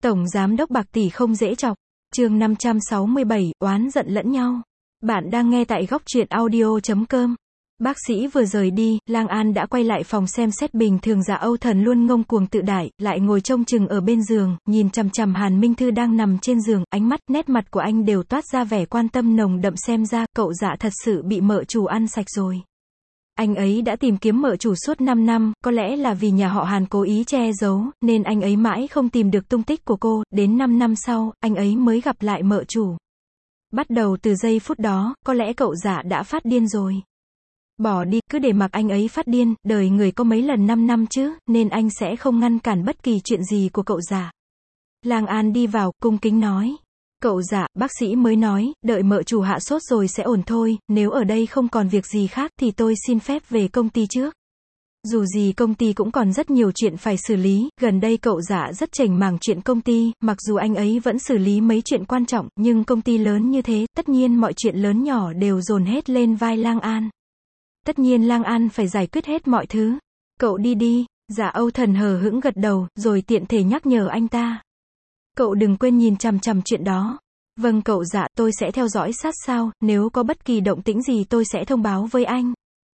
Tổng giám đốc bạc tỷ không dễ chọc. Chương 567, oán giận lẫn nhau. Bạn đang nghe tại góc truyện audio.com. Bác sĩ vừa rời đi, Lang An đã quay lại phòng xem xét. Bình thường Dạ Âu Thần luôn ngông cuồng tự đại, lại ngồi trông chừng ở bên giường, nhìn chằm chằm Hàn Minh Thư đang nằm trên giường, ánh mắt, nét mặt của anh đều toát ra vẻ quan tâm nồng đậm. Xem ra, cậu Dạ thật sự bị mợ chủ ăn sạch rồi. Anh ấy đã tìm kiếm mợ chủ suốt 5 năm, có lẽ là vì nhà họ Hàn cố ý che giấu, nên anh ấy mãi không tìm được tung tích của cô, đến 5 năm sau, anh ấy mới gặp lại mợ chủ. Bắt đầu từ giây phút đó, có lẽ cậu Dạ đã phát điên rồi. Bỏ đi, cứ để mặc anh ấy phát điên, đời người có mấy lần 5 năm chứ, nên anh sẽ không ngăn cản bất kỳ chuyện gì của cậu Dạ. Lang An đi vào, cung kính nói. Cậu Dạ, bác sĩ mới nói, đợi mợ chủ hạ sốt rồi sẽ ổn thôi, nếu ở đây không còn việc gì khác thì tôi xin phép về công ty trước. Dù gì công ty cũng còn rất nhiều chuyện phải xử lý, gần đây cậu Dạ rất chảnh mảng chuyện công ty, mặc dù anh ấy vẫn xử lý mấy chuyện quan trọng, nhưng công ty lớn như thế, tất nhiên mọi chuyện lớn nhỏ đều dồn hết lên vai Lang An. Tất nhiên Lang An phải giải quyết hết mọi thứ. Cậu đi đi. Dạ Âu Thần hờ hững gật đầu, rồi tiện thể nhắc nhở anh ta. Cậu đừng quên nhìn chằm chằm chuyện đó. Vâng cậu Dạ, tôi sẽ theo dõi sát sao, nếu có bất kỳ động tĩnh gì tôi sẽ thông báo với anh.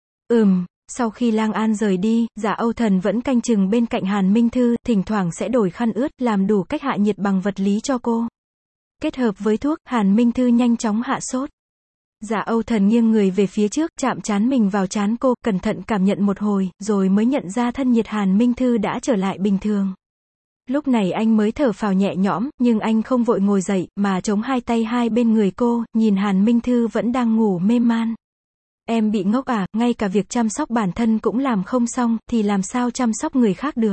Sau khi Lang An rời đi, Dạ Âu Thần vẫn canh chừng bên cạnh Hàn Minh Thư, thỉnh thoảng sẽ đổi khăn ướt, làm đủ cách hạ nhiệt bằng vật lý cho cô. Kết hợp với thuốc, Hàn Minh Thư nhanh chóng hạ sốt. Dạ Âu Thần nghiêng người về phía trước, chạm trán mình vào trán cô, cẩn thận cảm nhận một hồi, rồi mới nhận ra thân nhiệt Hàn Minh Thư đã trở lại bình thường. Lúc này anh mới thở phào nhẹ nhõm, nhưng anh không vội ngồi dậy, mà chống hai tay hai bên người cô, nhìn Hàn Minh Thư vẫn đang ngủ mê man. Em bị ngốc à, ngay cả việc chăm sóc bản thân cũng làm không xong, thì làm sao chăm sóc người khác được.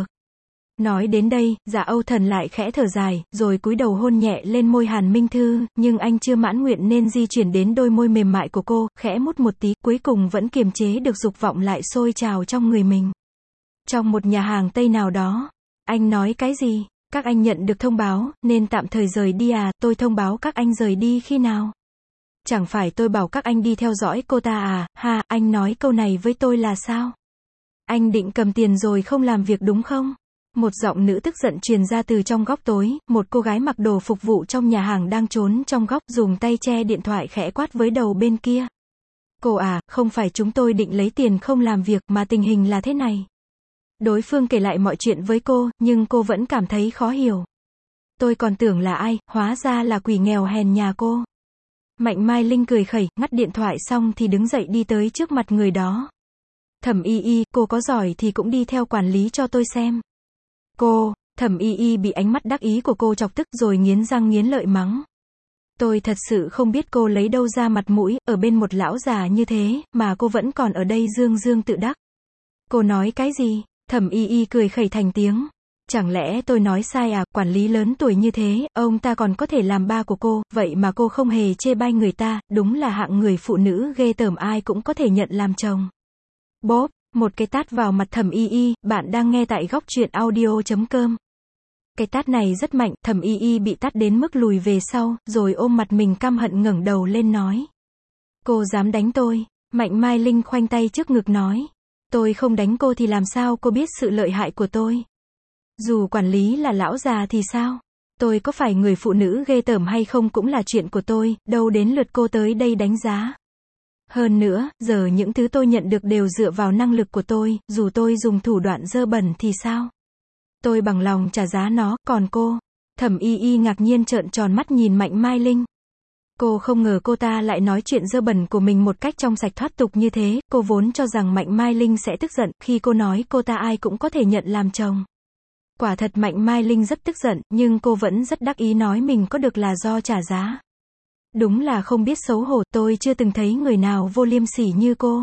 Nói đến đây, Dạ Âu Thần lại khẽ thở dài, rồi cúi đầu hôn nhẹ lên môi Hàn Minh Thư, nhưng anh chưa mãn nguyện nên di chuyển đến đôi môi mềm mại của cô, khẽ mút một tí, cuối cùng vẫn kiềm chế được dục vọng lại sôi trào trong người mình. Trong một nhà hàng Tây nào đó, anh nói cái gì? Các anh nhận được thông báo, nên tạm thời rời đi à, tôi thông báo các anh rời đi khi nào? Chẳng phải tôi bảo các anh đi theo dõi cô ta à, ha, anh nói câu này với tôi là sao? Anh định cầm tiền rồi không làm việc đúng không? Một giọng nữ tức giận truyền ra từ trong góc tối, một cô gái mặc đồ phục vụ trong nhà hàng đang trốn trong góc, dùng tay che điện thoại khẽ quát với đầu bên kia. Cô à, không phải chúng tôi định lấy tiền không làm việc, mà tình hình là thế này. Đối phương kể lại mọi chuyện với cô, nhưng cô vẫn cảm thấy khó hiểu. Tôi còn tưởng là ai, hóa ra là quỷ nghèo hèn nhà cô. Mạnh Mai Linh cười khẩy, ngắt điện thoại xong thì đứng dậy đi tới trước mặt người đó. Thẩm Y Y, cô có giỏi thì cũng đi theo quản lý cho tôi xem. Cô, Thẩm Y Y bị ánh mắt đắc ý của cô chọc tức rồi nghiến răng nghiến lợi mắng. Tôi thật sự không biết cô lấy đâu ra mặt mũi, ở bên một lão già như thế, mà cô vẫn còn ở đây dương dương tự đắc. Cô nói cái gì? Thẩm Y Y cười khẩy thành tiếng. Chẳng lẽ tôi nói sai à, quản lý lớn tuổi như thế, ông ta còn có thể làm ba của cô, vậy mà cô không hề chê bai người ta, đúng là hạng người phụ nữ ghê tởm ai cũng có thể nhận làm chồng. Bóp, một cái tát vào mặt Thẩm Y Y, bạn đang nghe tại góc truyện audio.com. Cái tát này rất mạnh, Thẩm Y Y bị tát đến mức lùi về sau, rồi ôm mặt mình căm hận ngẩng đầu lên nói. Cô dám đánh tôi? Mạnh Mai Linh khoanh tay trước ngực nói. Tôi không đánh cô thì làm sao cô biết sự lợi hại của tôi? Dù quản lý là lão già thì sao? Tôi có phải người phụ nữ ghê tởm hay không cũng là chuyện của tôi, đâu đến lượt cô tới đây đánh giá. Hơn nữa, giờ những thứ tôi nhận được đều dựa vào năng lực của tôi, dù tôi dùng thủ đoạn dơ bẩn thì sao? Tôi bằng lòng trả giá nó, còn cô? Thẩm Y Y ngạc nhiên trợn tròn mắt nhìn Mạnh Mai Linh. Cô không ngờ cô ta lại nói chuyện dơ bẩn của mình một cách trong sạch thoát tục như thế, cô vốn cho rằng Mạnh Mai Linh sẽ tức giận, khi cô nói cô ta ai cũng có thể nhận làm chồng. Quả thật Mạnh Mai Linh rất tức giận, nhưng cô vẫn rất đắc ý nói mình có được là do trả giá. Đúng là không biết xấu hổ, tôi chưa từng thấy người nào vô liêm sỉ như cô.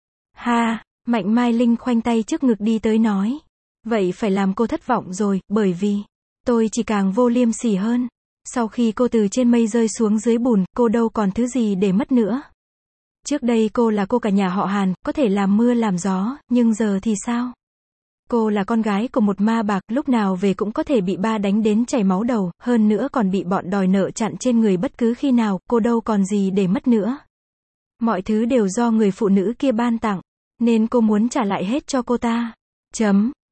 Ha, Mạnh Mai Linh khoanh tay trước ngực đi tới nói. Vậy phải làm cô thất vọng rồi, bởi vì tôi chỉ càng vô liêm sỉ hơn. Sau khi cô từ trên mây rơi xuống dưới bùn, cô đâu còn thứ gì để mất nữa. Trước đây cô là cô cả nhà họ Hàn, có thể làm mưa làm gió, nhưng giờ thì sao? Cô là con gái của một ma bạc, lúc nào về cũng có thể bị ba đánh đến chảy máu đầu, hơn nữa còn bị bọn đòi nợ chặn trên người bất cứ khi nào, cô đâu còn gì để mất nữa. Mọi thứ đều do người phụ nữ kia ban tặng, nên cô muốn trả lại hết cho cô ta.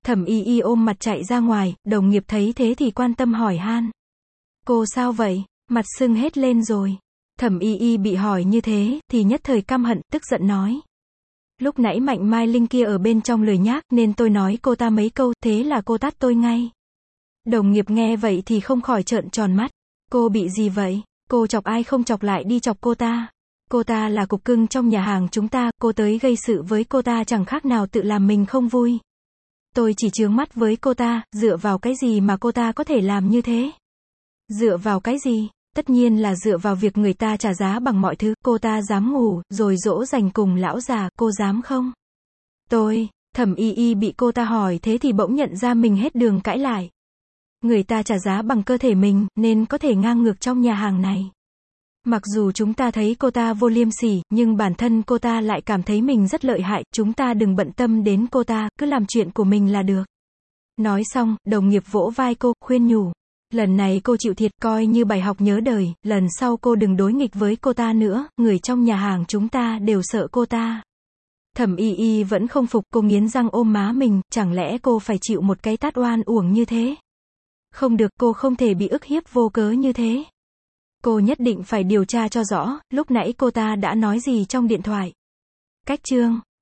Thẩm Y Y ôm mặt chạy ra ngoài, đồng nghiệp thấy thế thì quan tâm hỏi han. Cô sao vậy? Mặt sưng hết lên rồi. Thẩm Y Y bị hỏi như thế, thì nhất thời căm hận, tức giận nói. Lúc nãy Mạnh Mai Linh kia ở bên trong lười nhác, nên tôi nói cô ta mấy câu, thế là cô tát tôi ngay. Đồng nghiệp nghe vậy thì không khỏi trợn tròn mắt. Cô bị gì vậy? Cô chọc ai không chọc lại đi chọc cô ta. Cô ta là cục cưng trong nhà hàng chúng ta, cô tới gây sự với cô ta chẳng khác nào tự làm mình không vui. Tôi chỉ chướng mắt với cô ta, dựa vào cái gì mà cô ta có thể làm như thế? Dựa vào cái gì? Tất nhiên là dựa vào việc người ta trả giá bằng mọi thứ, cô ta dám ngủ, rồi dỗ dành cùng lão già, cô dám không? Thẩm Y Y bị cô ta hỏi thế thì bỗng nhận ra mình hết đường cãi lại. Người ta trả giá bằng cơ thể mình, nên có thể ngang ngược trong nhà hàng này. Mặc dù chúng ta thấy cô ta vô liêm sỉ, nhưng bản thân cô ta lại cảm thấy mình rất lợi hại, chúng ta đừng bận tâm đến cô ta, cứ làm chuyện của mình là được. Nói xong, đồng nghiệp vỗ vai cô, khuyên nhủ. Lần này cô chịu thiệt, coi như bài học nhớ đời, lần sau cô đừng đối nghịch với cô ta nữa, người trong nhà hàng chúng ta đều sợ cô ta. Thẩm Y Y vẫn không phục, cô nghiến răng ôm má mình, chẳng lẽ cô phải chịu một cái tát oan uổng như thế? Không được, cô không thể bị ức hiếp vô cớ như thế. Cô nhất định phải điều tra cho rõ, lúc nãy cô ta đã nói gì trong điện thoại. Cách chương